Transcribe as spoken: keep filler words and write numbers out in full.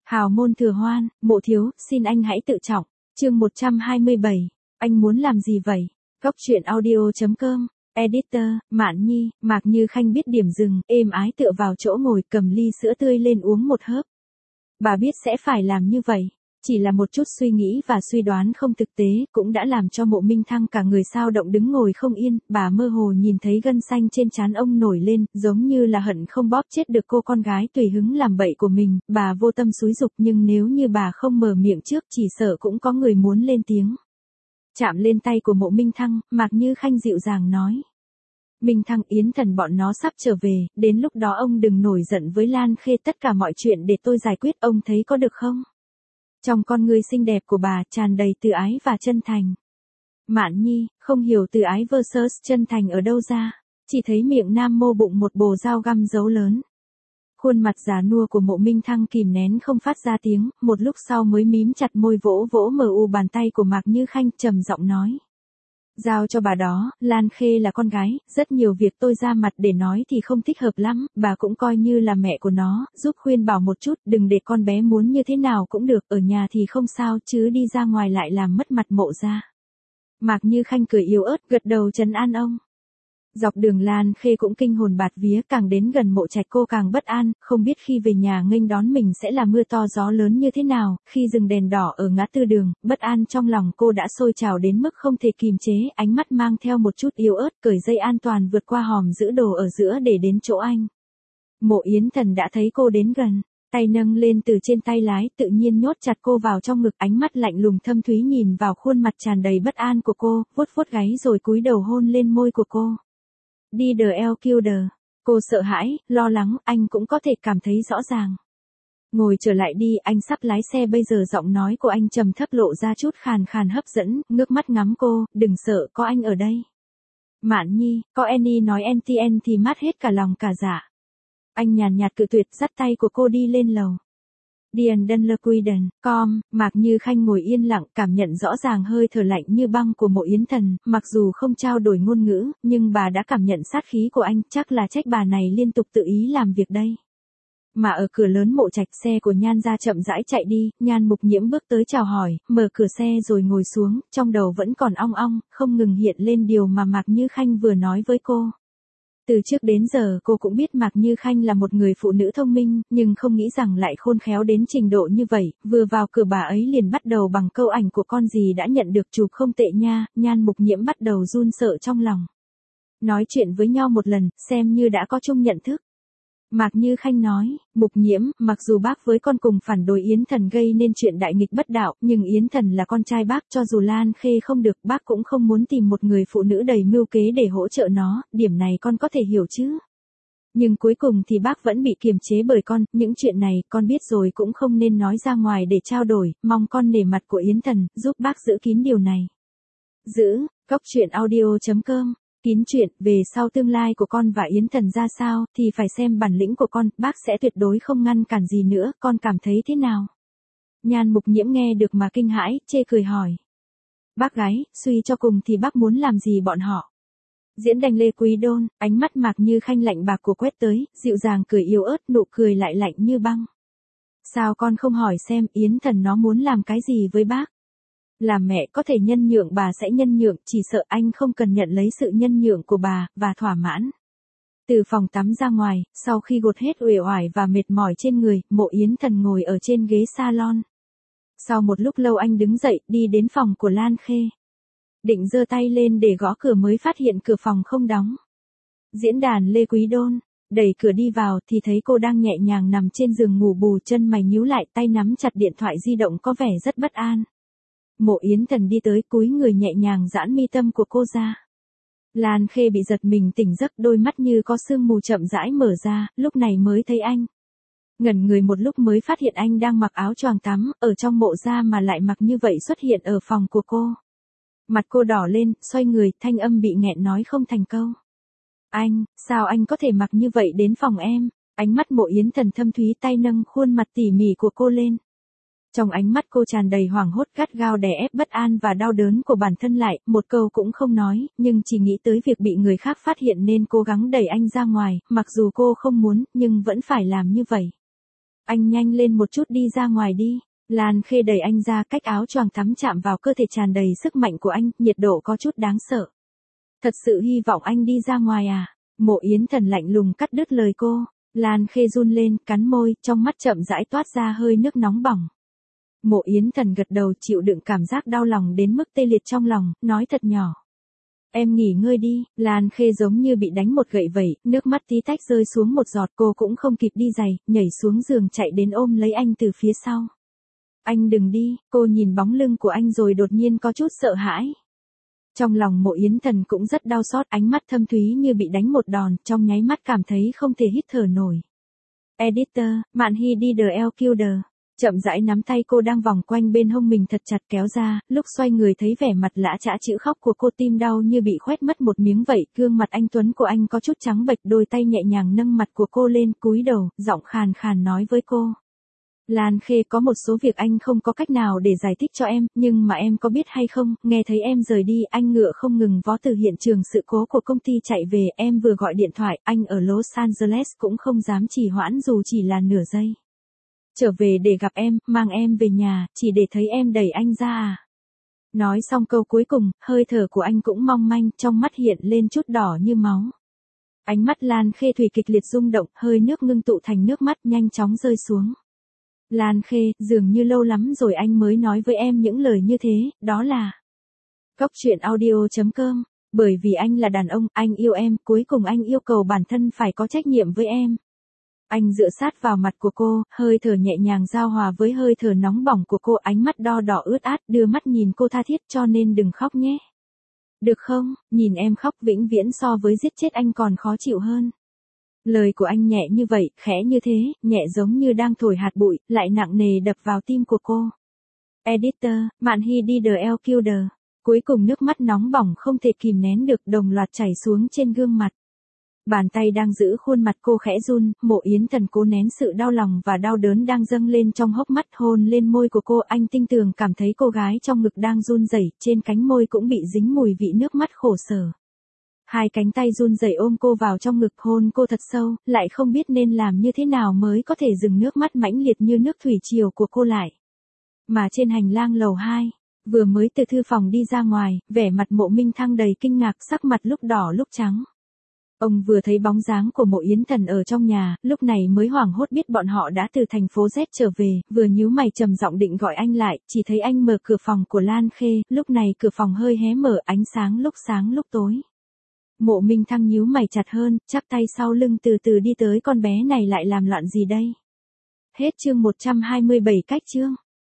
Hào môn thừa hoan, Mộ thiếu, xin anh hãy tự trọng. Chương một trăm hai mươi bảy, anh muốn làm gì vậy? Góc truyện audio chấm com, Editor, Mạn Nhi, Mạc Như Khanh biết điểm dừng, êm ái tựa vào chỗ ngồi cầm ly sữa tươi lên uống một hớp. Bà biết sẽ phải làm như vậy. Chỉ là một chút suy nghĩ và suy đoán không thực tế cũng đã làm cho Mộ Minh Thăng cả người sao động đứng ngồi không yên, bà mơ hồ nhìn thấy gân xanh trên trán ông nổi lên, giống như là hận không bóp chết được cô con gái tùy hứng làm bậy của mình, bà vô tâm xúi giục nhưng nếu như bà không mở miệng trước chỉ sợ cũng có người muốn lên tiếng. Chạm lên tay của Mộ Minh Thăng, Mạc Như Khanh dịu dàng nói. Minh Thăng, Yến Thần bọn nó sắp trở về, đến lúc đó ông đừng nổi giận với Lan Khê, tất cả mọi chuyện để tôi giải quyết, ông thấy có được không? Trong con người xinh đẹp của bà tràn đầy từ ái và chân thành. Mạn Nhi, không hiểu từ ái versus chân thành ở đâu ra, chỉ thấy miệng nam mô bụng một bồ dao găm dấu lớn. Khuôn mặt già nua của Mộ Minh Thăng kìm nén không phát ra tiếng, một lúc sau mới mím chặt môi vỗ vỗ mờ u bàn tay của Mạc Như Khanh trầm giọng nói. Giao cho bà đó, Lan Khê là con gái, rất nhiều việc tôi ra mặt để nói thì không thích hợp lắm, bà cũng coi như là mẹ của nó, giúp khuyên bảo một chút, đừng để con bé muốn như thế nào cũng được, ở nhà thì không sao chứ đi ra ngoài lại làm mất mặt Mộ gia. Mạc Như Khanh cười yếu ớt gật đầu trấn an ông. Dọc đường Lan Khê cũng kinh hồn bạt vía, càng đến gần Mộ Trạch cô càng bất an, không biết khi về nhà nghênh đón mình sẽ là mưa to gió lớn như thế nào, khi dừng đèn đỏ ở ngã tư đường, bất an trong lòng cô đã sôi trào đến mức không thể kìm chế, ánh mắt mang theo một chút yếu ớt, cởi dây an toàn vượt qua hòm giữ đồ ở giữa để đến chỗ anh. Mộ Yến Thần đã thấy cô đến gần, tay nâng lên từ trên tay lái, tự nhiên nhốt chặt cô vào trong ngực, ánh mắt lạnh lùng thâm thúy nhìn vào khuôn mặt tràn đầy bất an của cô, vuốt vuốt gáy rồi cúi đầu hôn lên môi của cô. Đi đờ eo kêu đờ. Cô sợ hãi, lo lắng, anh cũng có thể cảm thấy rõ ràng. Ngồi trở lại đi, anh sắp lái xe bây giờ. Giọng nói của anh trầm thấp lộ ra chút khàn khàn hấp dẫn, ngước mắt ngắm cô, đừng sợ, có anh ở đây. Mạn Nhi, có Annie nói en tê en thì mát hết cả lòng cả dạ. Anh nhàn nhạt cự tuyệt, dắt tay của cô đi lên lầu. Điền Đân Lơ Quy Đần, com, Mạc Như Khanh ngồi yên lặng, cảm nhận rõ ràng hơi thở lạnh như băng của Mộ Yến Thần, mặc dù không trao đổi ngôn ngữ, nhưng bà đã cảm nhận sát khí của anh, chắc là trách bà này liên tục tự ý làm việc đây. Mà ở cửa lớn Mộ Trạch, xe của Nhan gia chậm rãi chạy đi, Nhan Mục Nhiễm bước tới chào hỏi, mở cửa xe rồi ngồi xuống, trong đầu vẫn còn ong ong, không ngừng hiện lên điều mà Mạc Như Khanh vừa nói với cô. Từ trước đến giờ cô cũng biết Mạc Như Khanh là một người phụ nữ thông minh, nhưng không nghĩ rằng lại khôn khéo đến trình độ như vậy, vừa vào cửa bà ấy liền bắt đầu bằng câu ảnh của con gì đã nhận được chụp không tệ nha, Nhan Mục Nhiễm bắt đầu run sợ trong lòng. Nói chuyện với nhau một lần, xem như đã có chung nhận thức. Mạc Như Khanh nói, Mục Nhiễm, mặc dù bác với con cùng phản đối Yến Thần gây nên chuyện đại nghịch bất đạo, nhưng Yến Thần là con trai bác, cho dù Lan Khê không được, bác cũng không muốn tìm một người phụ nữ đầy mưu kế để hỗ trợ nó, điểm này con có thể hiểu chứ. Nhưng cuối cùng thì bác vẫn bị kiềm chế bởi con, những chuyện này con biết rồi cũng không nên nói ra ngoài để trao đổi, mong con nể mặt của Yến Thần, giúp bác giữ kín điều này. Giữ, góc truyện audio chấm com. Kín chuyện, về sau tương lai của con và Yến Thần ra sao, thì phải xem bản lĩnh của con, bác sẽ tuyệt đối không ngăn cản gì nữa, con cảm thấy thế nào? Nhan Mục Nhiễm nghe được mà kinh hãi, chê cười hỏi. Bác gái, suy cho cùng thì bác muốn làm gì bọn họ? Diễn Đành Lê Quý Đôn, ánh mắt Mạc Như Khanh lạnh bạc của quét tới, dịu dàng cười yếu ớt, nụ cười lại lạnh như băng. Sao con không hỏi xem Yến Thần nó muốn làm cái gì với bác? Làm mẹ có thể nhân nhượng bà sẽ nhân nhượng, chỉ sợ anh không cần nhận lấy sự nhân nhượng của bà, và thỏa mãn. Từ phòng tắm ra ngoài, sau khi gột hết uể oải và mệt mỏi trên người, Mộ Yến Thần ngồi ở trên ghế salon. Sau một lúc lâu anh đứng dậy, đi đến phòng của Lan Khê. Định giơ tay lên để gõ cửa mới phát hiện cửa phòng không đóng. Diễn đàn Lê Quý Đôn, đẩy cửa đi vào thì thấy cô đang nhẹ nhàng nằm trên giường ngủ bù, chân mày nhíu lại, tay nắm chặt điện thoại di động có vẻ rất bất an. Mộ Yến Thần đi tới cúi người nhẹ nhàng giãn mi tâm của cô ra. Lan Khê bị giật mình tỉnh giấc, đôi mắt như có sương mù chậm rãi mở ra, lúc này mới thấy anh. Ngẩn người một lúc mới phát hiện anh đang mặc áo choàng tắm, ở trong Mộ gia mà lại mặc như vậy xuất hiện ở phòng của cô. Mặt cô đỏ lên, xoay người, thanh âm bị nghẹn nói không thành câu. Anh, sao anh có thể mặc như vậy đến phòng em? Ánh mắt Mộ Yến Thần thâm thúy, tay nâng khuôn mặt tỉ mỉ của cô lên. Trong ánh mắt cô tràn đầy hoảng hốt, gắt gao đè ép bất an và đau đớn của bản thân lại, một câu cũng không nói, nhưng chỉ nghĩ tới việc bị người khác phát hiện nên cố gắng đẩy anh ra ngoài, mặc dù cô không muốn, nhưng vẫn phải làm như vậy. Anh nhanh lên một chút đi ra ngoài đi. Lan Khê đẩy anh ra, cách áo choàng tắm chạm vào cơ thể tràn đầy sức mạnh của anh, nhiệt độ có chút đáng sợ. Thật sự hy vọng anh đi ra ngoài à? Mộ Yến Thần lạnh lùng cắt đứt lời cô. Lan Khê run lên, cắn môi, trong mắt chậm rãi toát ra hơi nước nóng bỏng. Mộ Yến Thần gật đầu, chịu đựng cảm giác đau lòng đến mức tê liệt trong lòng, nói thật nhỏ. Em nghỉ ngơi đi. Lan Khê giống như bị đánh một gậy vậy, nước mắt tí tách rơi xuống một giọt, cô cũng không kịp đi giày, nhảy xuống giường chạy đến ôm lấy anh từ phía sau. Anh đừng đi. Cô nhìn bóng lưng của anh rồi đột nhiên có chút sợ hãi. Trong lòng Mộ Yến Thần cũng rất đau xót, ánh mắt thâm thúy như bị đánh một đòn, trong nháy mắt cảm thấy không thể hít thở nổi. Editor, Mạn Hy đi The El Killer. Chậm rãi nắm tay cô đang vòng quanh bên hông mình thật chặt kéo ra, lúc xoay người thấy vẻ mặt lã chã chữ khóc của cô, tim đau như bị khoét mất một miếng vậy, gương mặt anh tuấn của anh có chút trắng bệch, đôi tay nhẹ nhàng nâng mặt của cô lên, cúi đầu, giọng khàn khàn nói với cô. Lan Khê, có một số việc anh không có cách nào để giải thích cho em, nhưng mà em có biết hay không, nghe thấy em rời đi, anh ngựa không ngừng vó từ hiện trường sự cố của công ty chạy về, em vừa gọi điện thoại, anh ở Los Angeles cũng không dám trì hoãn dù chỉ là nửa giây. Trở về để gặp em, mang em về nhà, chỉ để thấy em đẩy anh ra à. Nói xong câu cuối cùng, hơi thở của anh cũng mong manh, trong mắt hiện lên chút đỏ như máu. Ánh mắt Lan Khê thủy kịch liệt rung động, hơi nước ngưng tụ thành nước mắt nhanh chóng rơi xuống. Lan Khê, dường như lâu lắm rồi anh mới nói với em những lời như thế, đó là Cóc truyện audio chấm com, bởi vì anh là đàn ông, anh yêu em, cuối cùng anh yêu cầu bản thân phải có trách nhiệm với em. Anh dựa sát vào mặt của cô, hơi thở nhẹ nhàng giao hòa với hơi thở nóng bỏng của cô, ánh mắt đo đỏ ướt át, đưa mắt nhìn cô tha thiết, cho nên đừng khóc nhé. Được không, nhìn em khóc vĩnh viễn so với giết chết anh còn khó chịu hơn. Lời của anh nhẹ như vậy, khẽ như thế, nhẹ giống như đang thổi hạt bụi, lại nặng nề đập vào tim của cô. Editor, Mạn Hy đi The El Killer. Cuối cùng nước mắt nóng bỏng không thể kìm nén được, đồng loạt chảy xuống trên gương mặt. Bàn tay đang giữ khuôn mặt cô khẽ run, Mộ Yến Thần cố nén sự đau lòng và đau đớn đang dâng lên trong hốc mắt, hôn lên môi của cô, anh tinh tường cảm thấy cô gái trong ngực đang run rẩy, trên cánh môi cũng bị dính mùi vị nước mắt khổ sở. Hai cánh tay run rẩy ôm cô vào trong ngực, hôn cô thật sâu, lại không biết nên làm như thế nào mới có thể dừng nước mắt mãnh liệt như nước thủy triều của cô lại. Mà trên hành lang lầu hai, vừa mới từ thư phòng đi ra ngoài, vẻ mặt Mộ Minh Thăng đầy kinh ngạc, sắc mặt lúc đỏ lúc trắng. Ông vừa thấy bóng dáng của Mộ Yến Thần ở trong nhà, lúc này mới hoảng hốt biết bọn họ đã từ thành phố Z trở về, vừa nhíu mày trầm giọng định gọi anh lại, chỉ thấy anh mở cửa phòng của Lan Khê, lúc này cửa phòng hơi hé mở, ánh sáng lúc sáng lúc tối. Mộ Minh Thăng nhíu mày chặt hơn, chắp tay sau lưng từ từ đi tới, con bé này lại làm loạn gì đây? Hết chương một trăm hai mươi bảy cách chương.